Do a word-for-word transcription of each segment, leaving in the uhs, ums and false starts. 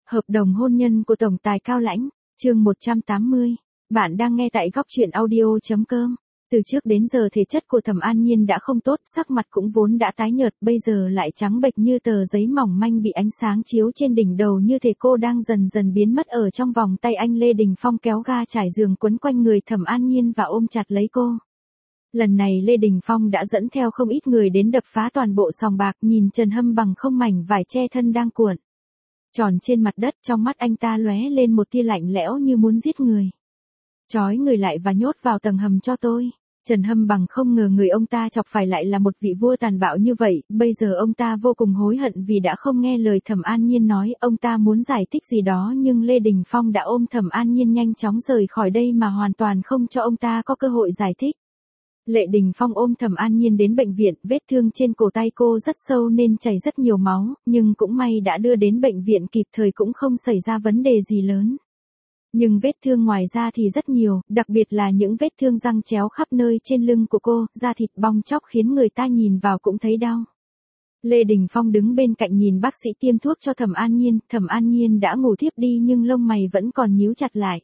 Hợp đồng hôn nhân của Tổng tài Cao Lãnh, chương một trăm tám mươi. Bạn đang nghe tại góc truyện audio chấm com. Từ trước đến giờ thể chất của Thẩm An Nhiên đã không tốt, sắc mặt cũng vốn đã tái nhợt, bây giờ lại trắng bệch như tờ giấy mỏng manh bị ánh sáng chiếu trên đỉnh đầu, như thể cô đang dần dần biến mất ở trong vòng tay anh. Lê Đình Phong kéo ga trải giường quấn quanh người Thẩm An Nhiên và ôm chặt lấy cô. Lần này Lê Đình Phong đã dẫn theo không ít người đến đập phá toàn bộ sòng bạc, nhìn Trần Hâm Bằng không mảnh vải che thân đang cuộn tròn trên mặt đất, trong mắt anh ta lóe lên một tia lạnh lẽo như muốn giết người. Trói người lại và nhốt vào tầng hầm cho tôi. Trần Hâm Bằng không ngờ người ông ta chọc phải lại là một vị vua tàn bạo như vậy, bây giờ ông ta vô cùng hối hận vì đã không nghe lời Thẩm An Nhiên nói. Ông ta muốn giải thích gì đó nhưng Lê Đình Phong đã ôm Thẩm An Nhiên nhanh chóng rời khỏi đây mà hoàn toàn không cho ông ta có cơ hội giải thích. Lê Đình Phong ôm Thẩm An Nhiên đến bệnh viện, vết thương trên cổ tay cô rất sâu nên chảy rất nhiều máu, nhưng cũng may đã đưa đến bệnh viện kịp thời, cũng không xảy ra vấn đề gì lớn. Nhưng vết thương ngoài da thì rất nhiều, đặc biệt là những vết thương răng chéo khắp nơi trên lưng của cô, da thịt bong tróc khiến người ta nhìn vào cũng thấy đau. Lê Đình Phong đứng bên cạnh nhìn bác sĩ tiêm thuốc cho Thẩm An Nhiên, Thẩm An Nhiên đã ngủ thiếp đi nhưng lông mày vẫn còn nhíu chặt lại.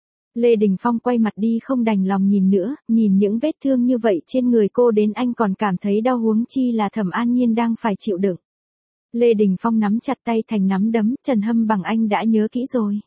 Lê Đình Phong quay mặt đi không đành lòng nhìn nữa, nhìn những vết thương như vậy trên người cô đến anh còn cảm thấy đau, huống chi là Thẩm An Nhiên đang phải chịu đựng. Lê Đình Phong nắm chặt tay thành nắm đấm, Trần Hâm Bằng anh đã nhớ kỹ rồi.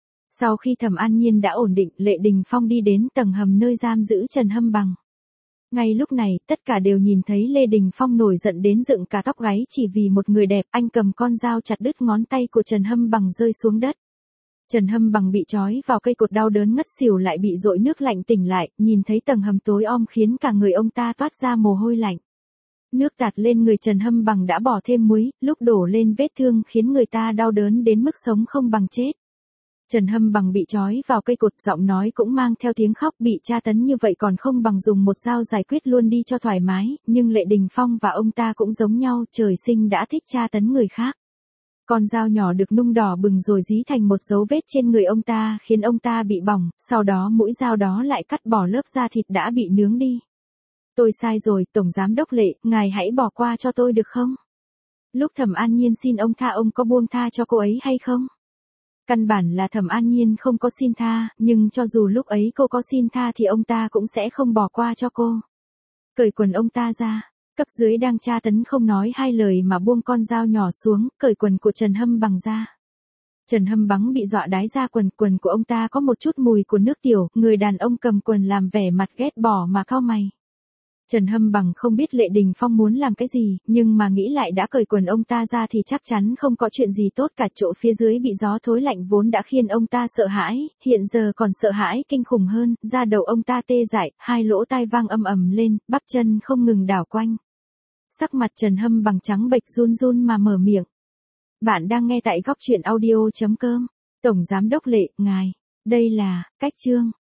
Sau khi Thẩm An Nhiên đã ổn định, Lê Đình Phong đi đến tầng hầm nơi giam giữ Trần Hâm Bằng. Ngay lúc này, tất cả đều nhìn thấy Lê Đình Phong nổi giận đến dựng cả tóc gáy chỉ vì một người đẹp, anh cầm con dao chặt đứt ngón tay của Trần Hâm Bằng rơi xuống đất. Trần Hâm Bằng bị trói vào cây cột đau đớn ngất xỉu, lại bị dội nước lạnh tỉnh lại, nhìn thấy tầng hầm tối om khiến cả người ông ta toát ra mồ hôi lạnh. Nước tạt lên người Trần Hâm Bằng đã bỏ thêm muối, lúc đổ lên vết thương khiến người ta đau đớn đến mức sống không bằng chết. Trần Hâm Bằng bị trói vào cây cột, giọng nói cũng mang theo tiếng khóc, bị tra tấn như vậy còn không bằng dùng một dao giải quyết luôn đi cho thoải mái, nhưng Lê Đình Phong và ông ta cũng giống nhau, trời sinh đã thích tra tấn người khác. Con dao nhỏ được nung đỏ bừng rồi dí thành một dấu vết trên người ông ta khiến ông ta bị bỏng, sau đó mũi dao đó lại cắt bỏ lớp da thịt đã bị nướng đi. Tôi sai rồi, Tổng Giám đốc Lệ, ngài hãy bỏ qua cho tôi được không? Lúc Thẩm An Nhiên xin ông tha, ông có buông tha cho cô ấy hay không? Căn bản là Thẩm An Nhiên không có xin tha, nhưng cho dù lúc ấy cô có xin tha thì ông ta cũng sẽ không bỏ qua cho cô. Cởi quần ông ta ra. Cấp dưới đang tra tấn không nói hai lời mà buông con dao nhỏ xuống, cởi quần của Trần Hâm Bằng ra. Trần Hâm Bằng bị dọa đái ra quần, quần của ông ta có một chút mùi của nước tiểu, người đàn ông cầm quần làm vẻ mặt ghét bỏ mà cau mày. Trần Hâm Bằng không biết Lê Đình Phong muốn làm cái gì, nhưng mà nghĩ lại đã cởi quần ông ta ra thì chắc chắn không có chuyện gì tốt cả. Chỗ phía dưới bị gió thối lạnh vốn đã khiến ông ta sợ hãi, hiện giờ còn sợ hãi kinh khủng hơn, da đầu ông ta tê dại, hai lỗ tai vang ầm ầm lên, bắp chân không ngừng đảo quanh. Sắc mặt Trần Hâm Bằng trắng bệch, run run mà mở miệng. Bạn đang nghe tại góc truyện audio chấm com. Tổng Giám đốc Lệ, ngài, đây là, cách chương.